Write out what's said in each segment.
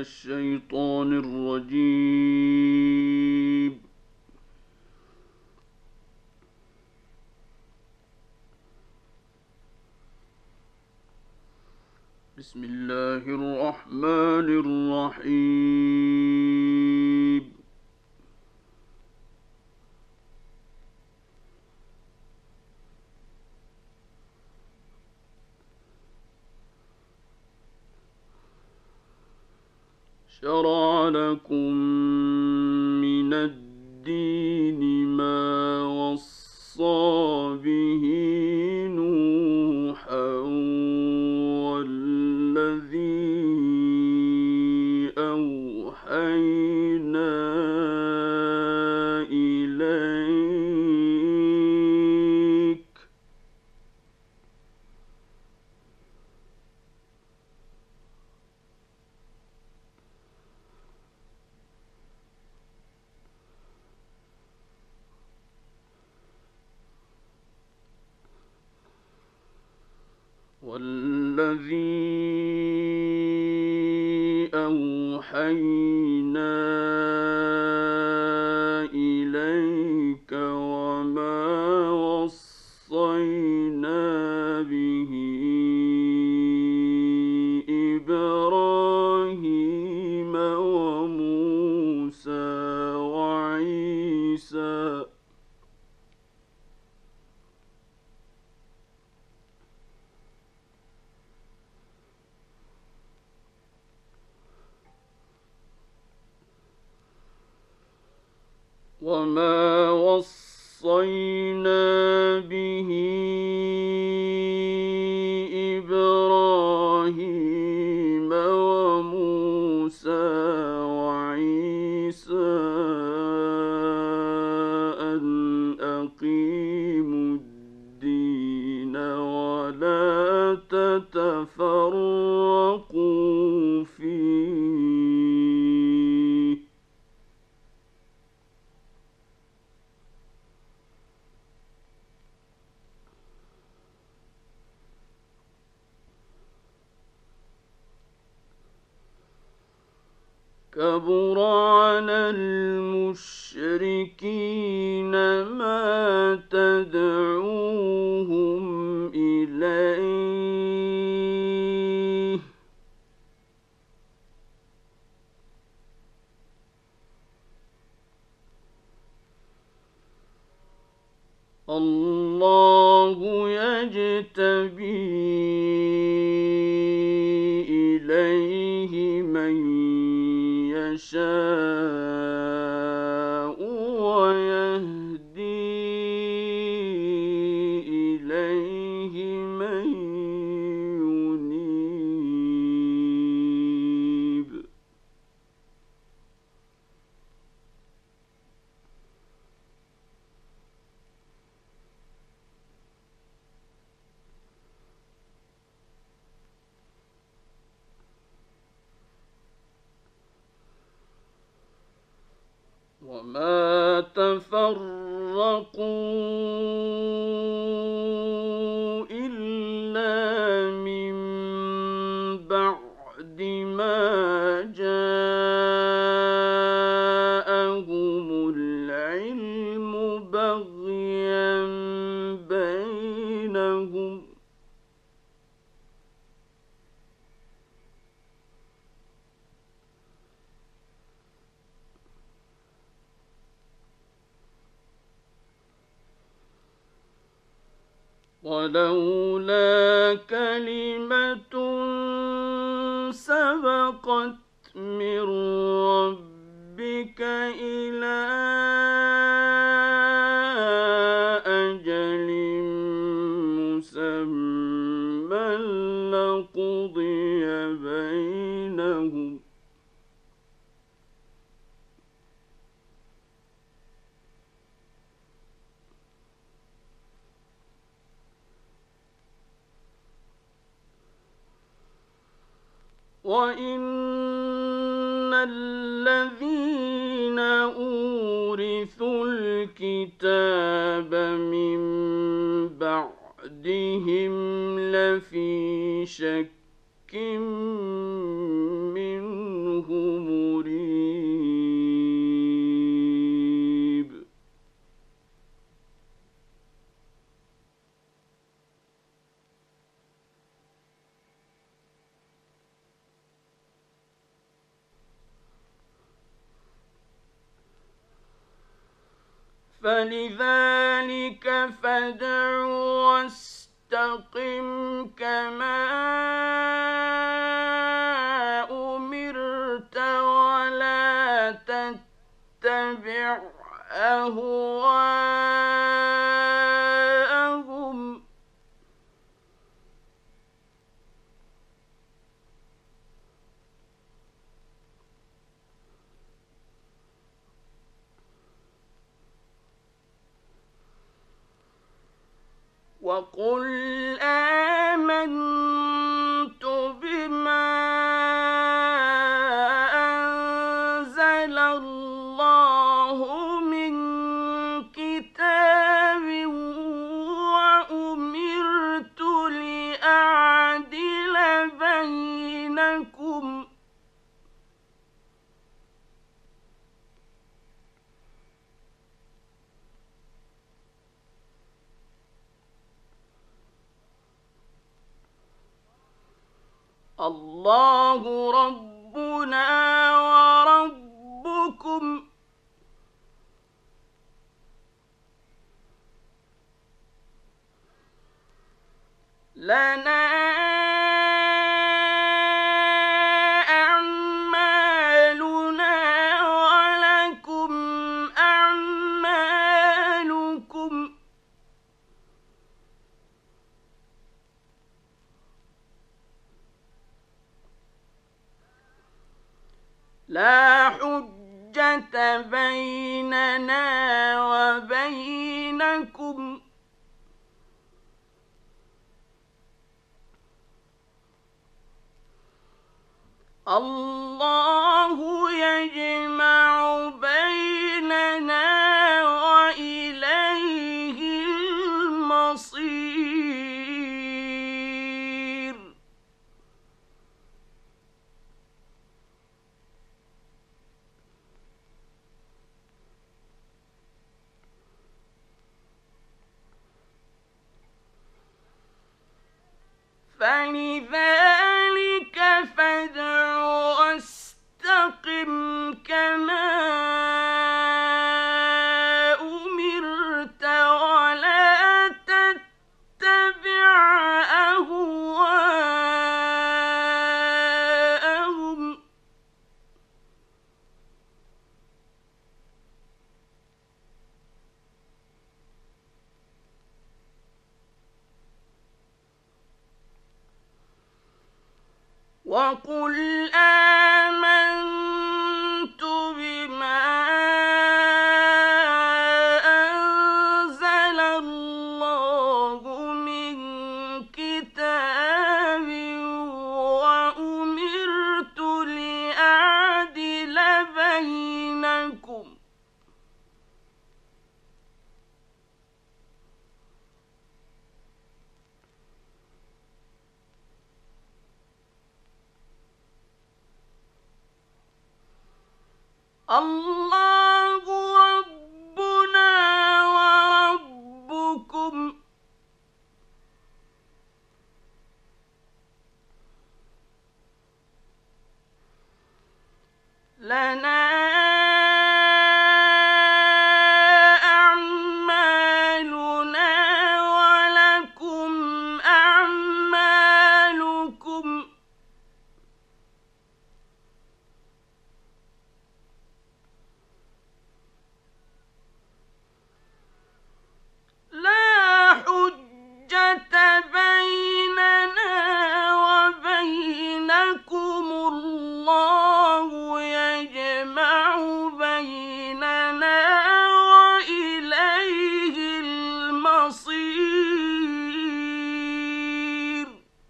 الشيطان الرجيم. بسم الله الرحمن الرحيم. شرع لكم من الدين ما وصى به نوحا والذي أوحينا إليك وما وصينا به إبراهيم وموسى وعيسى أن أقيموا الدين ولا تتفرقوا فيه كبر على المشركين ما تدعوهم إليه الله يجتبي إليه من يشاء ويهدي إليه من ينيب وما تفرقوا إلا من بعد ما جاءهم العلم بغيا بينهم ولولا كلمة سبقت من ربك إلى أجل مسمى لقضي بينهم وإن الذين أورثوا الكتاب من بعدهم لفي شك منه فلذلك فادع واستقم كما أمرت ولا تتبع أهواءهم وقل آمنت بما أنزل الله من كتاب وأمرت لأعدل بينكم الله ربنا وربكم لنا أعمالنا ولكم أعمالكم لا حجة بيننا وبينكم الله يجمع بيننا وإليه المصير فلذلك فادع واستقم كما أمرت ولا تتبع أهواءهم وقل آمنت بما أنزل الله من كتاب وأمرت لأعدل بينكم الله ربنا وربكم لنا أعمالنا ولكم أعمالكم لا حجة بيننا وبينكم الله يجمع بيننا وإليه المصير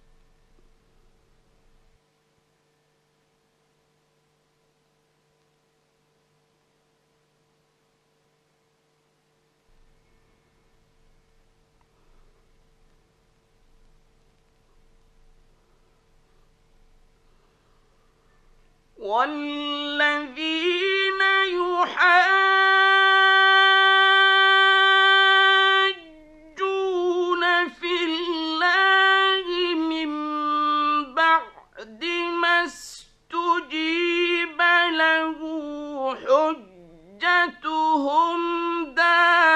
والذين يحاجون في الله من بعد ما استجيب له حجتهم داحضة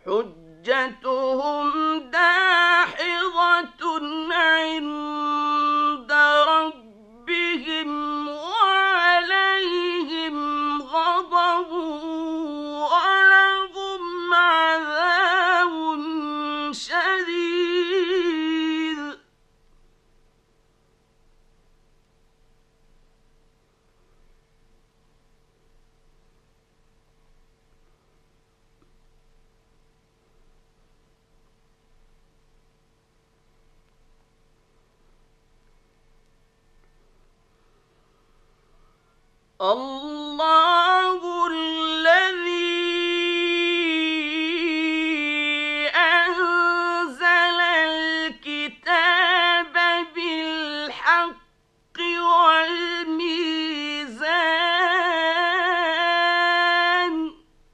حجتهم داحضة عند ربهم وعليهم غضب ولهم عذاب شديد. الله الذي أنزل الكتاب بالحق والميزان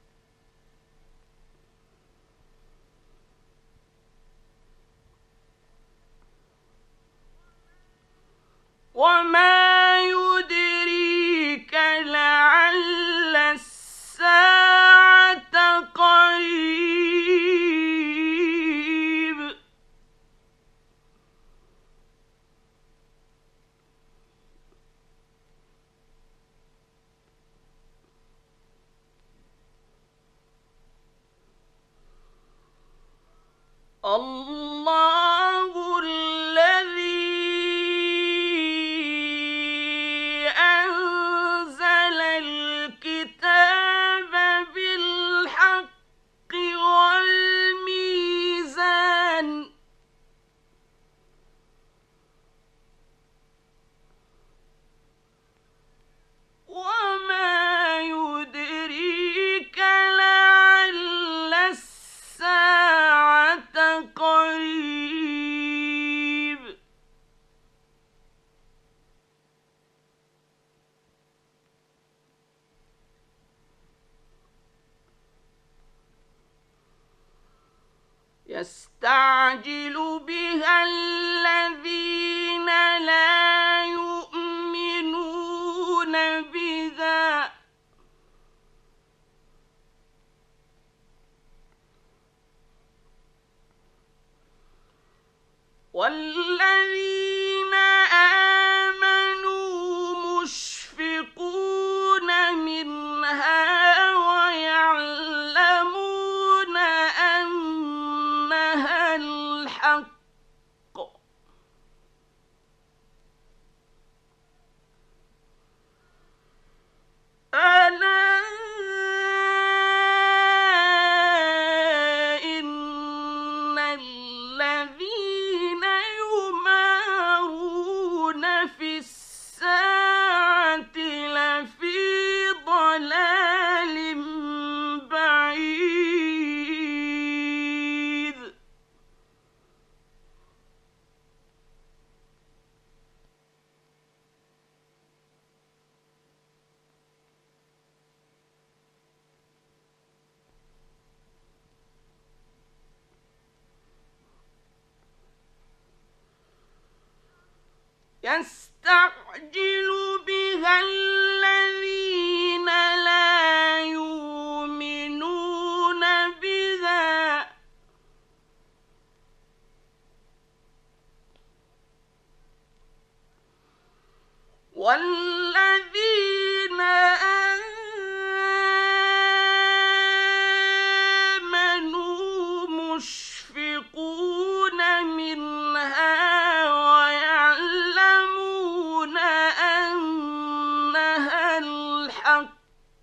وما يدريك لعل الساعة قريب. الله الذي أنزل الكتاب بالحق والميزان وما يدريك لعل الساعة قريب. يستعجل بها الذين لا يؤمنون بها والذين آمنوا مشفقون منها ويعلمون أنها الحق. ألا إن الذين يمارون في الساعة لفي ضلال بعيد. يستعجل بها الذين لا يؤمنون بها والذين آمنوا مشفقون منها ويعلمون أنها الحق.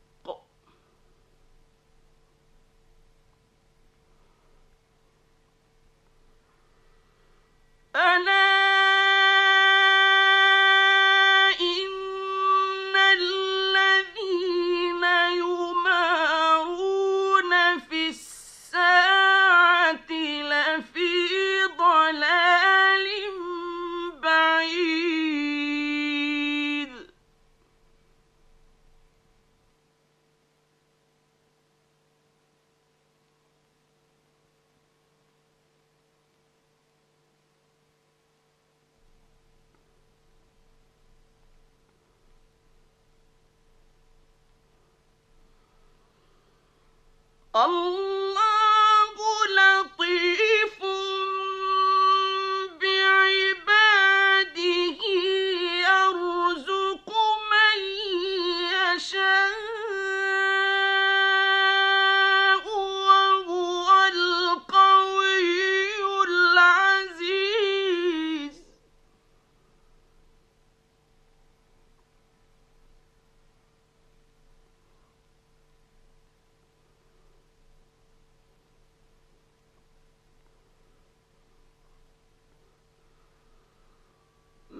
ألا إن الذين يمارون في الساعة لفي ضلال بعيد. الله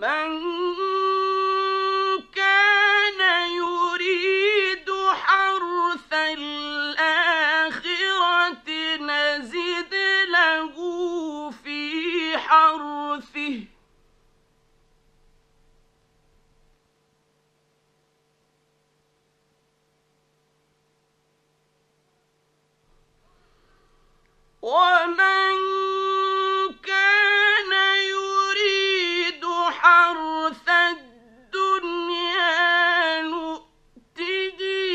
ومن كان يريد حرث الآخرة نزد له في حرثه ومن كان يريد حرث الدنيا نؤته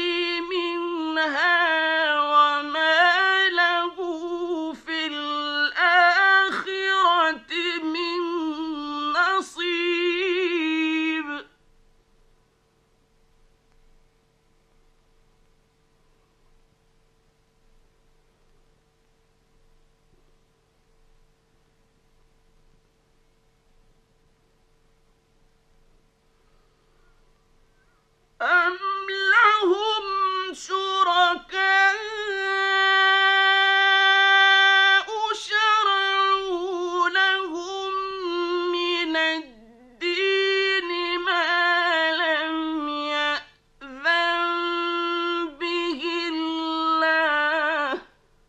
منها وما له في الآخرة من نصيب أم لهم شركاء شرعوا لهم من الدين ما لم يأذن به الله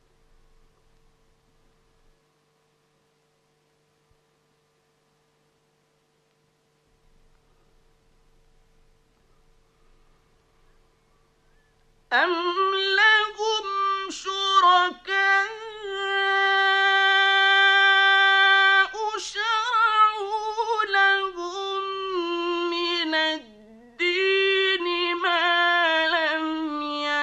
أم لهم شركاء شرعوا لهم من الدين ما لم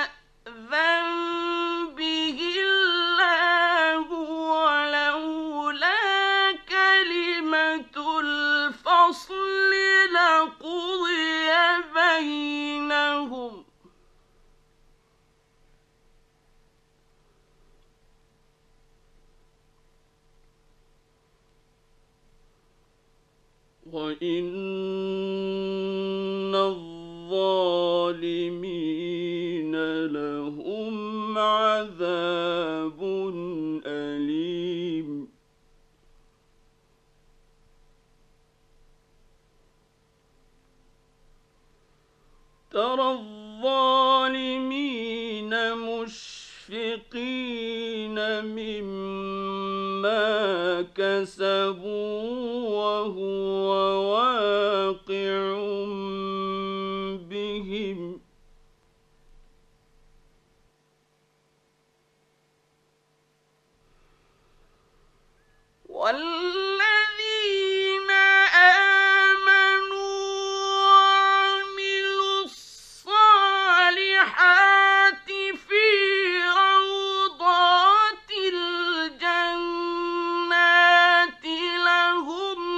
يأذن به الله ولولا كلمة الفصل لقضي بينهم وإن الظالمين لهم عذاب أليم ترى الظالمين مشفقين مما كسبوا وهو واقع بهم والذين آمنوا وعملوا الصالحات في روضات الجنات لهم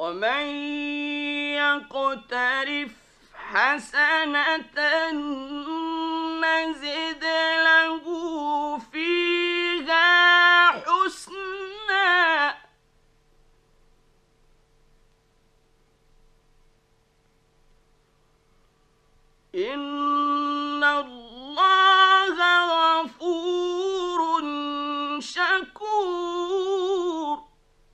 ومن يقترف حسنة نزد له فيها حسنا إن الله غفور شكور.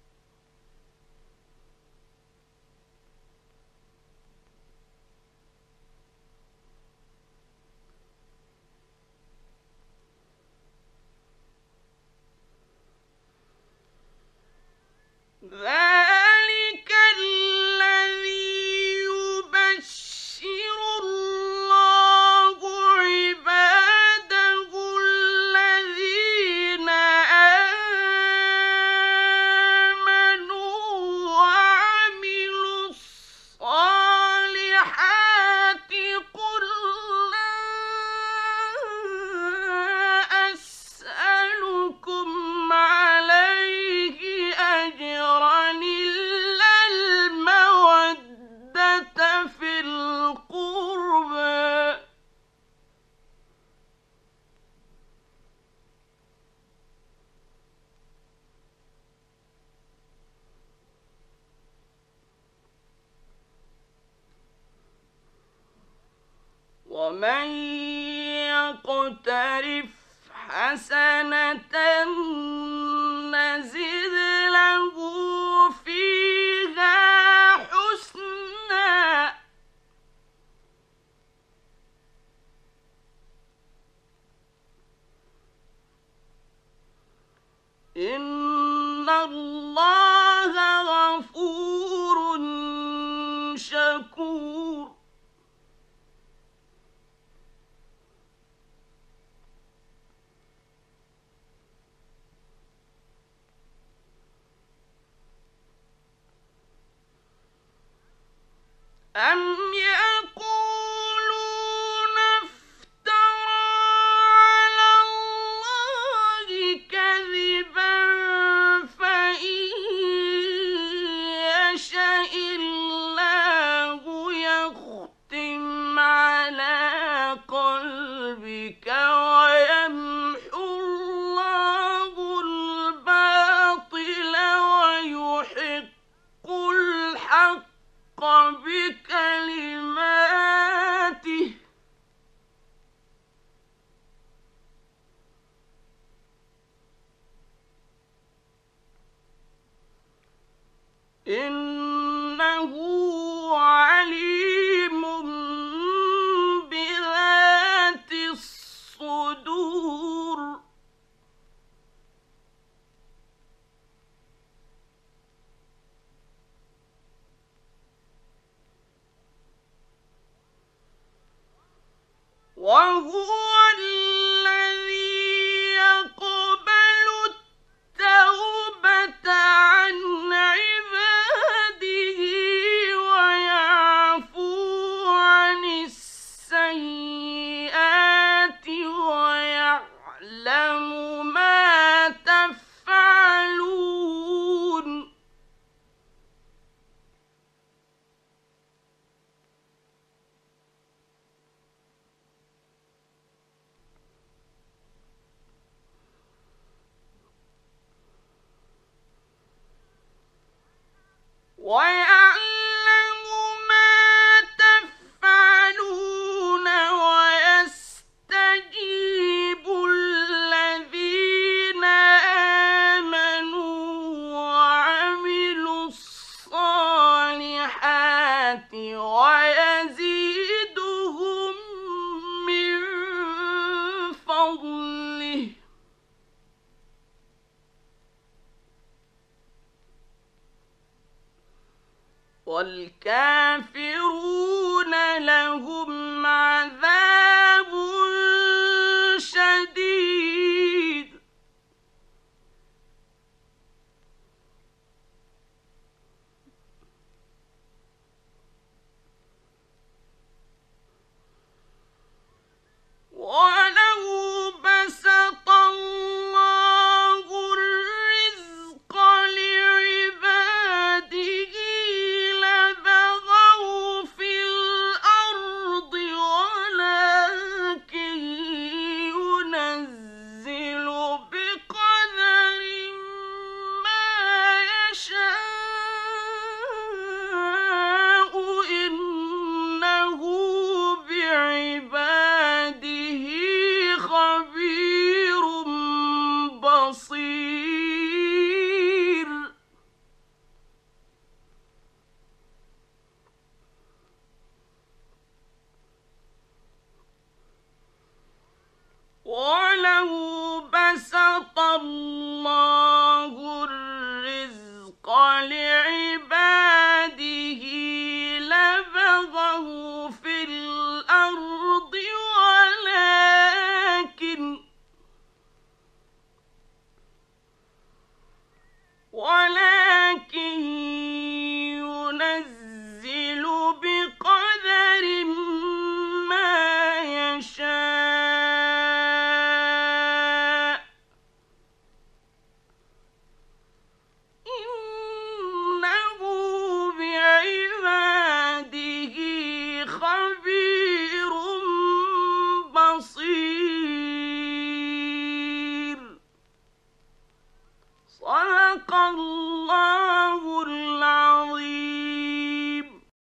ذلك الذي يبشر الله عباده الذين آمنوا وعملوا الصالحات قل لا أسألكم عليه أجرا إلا المودة في القربى ومن يقترف حسنة نزد له فيها حسنا إن الله غفور شكور. أم يقولون افترى على الله كذبا فإن يشأ الله يختم على قلبك ويمحو الله الباطل ويحق الحق بكلماته إنه عليم بذات الصدور. وهو الذي يقبل التوبة عن عباده ويعفو عن السيئات ويعلم ما تفعلون. ويعلم ما تفعلون ويستجيب الذين آمنوا وعملوا الصالحات ويزيدهم من فضله والكافرون لهم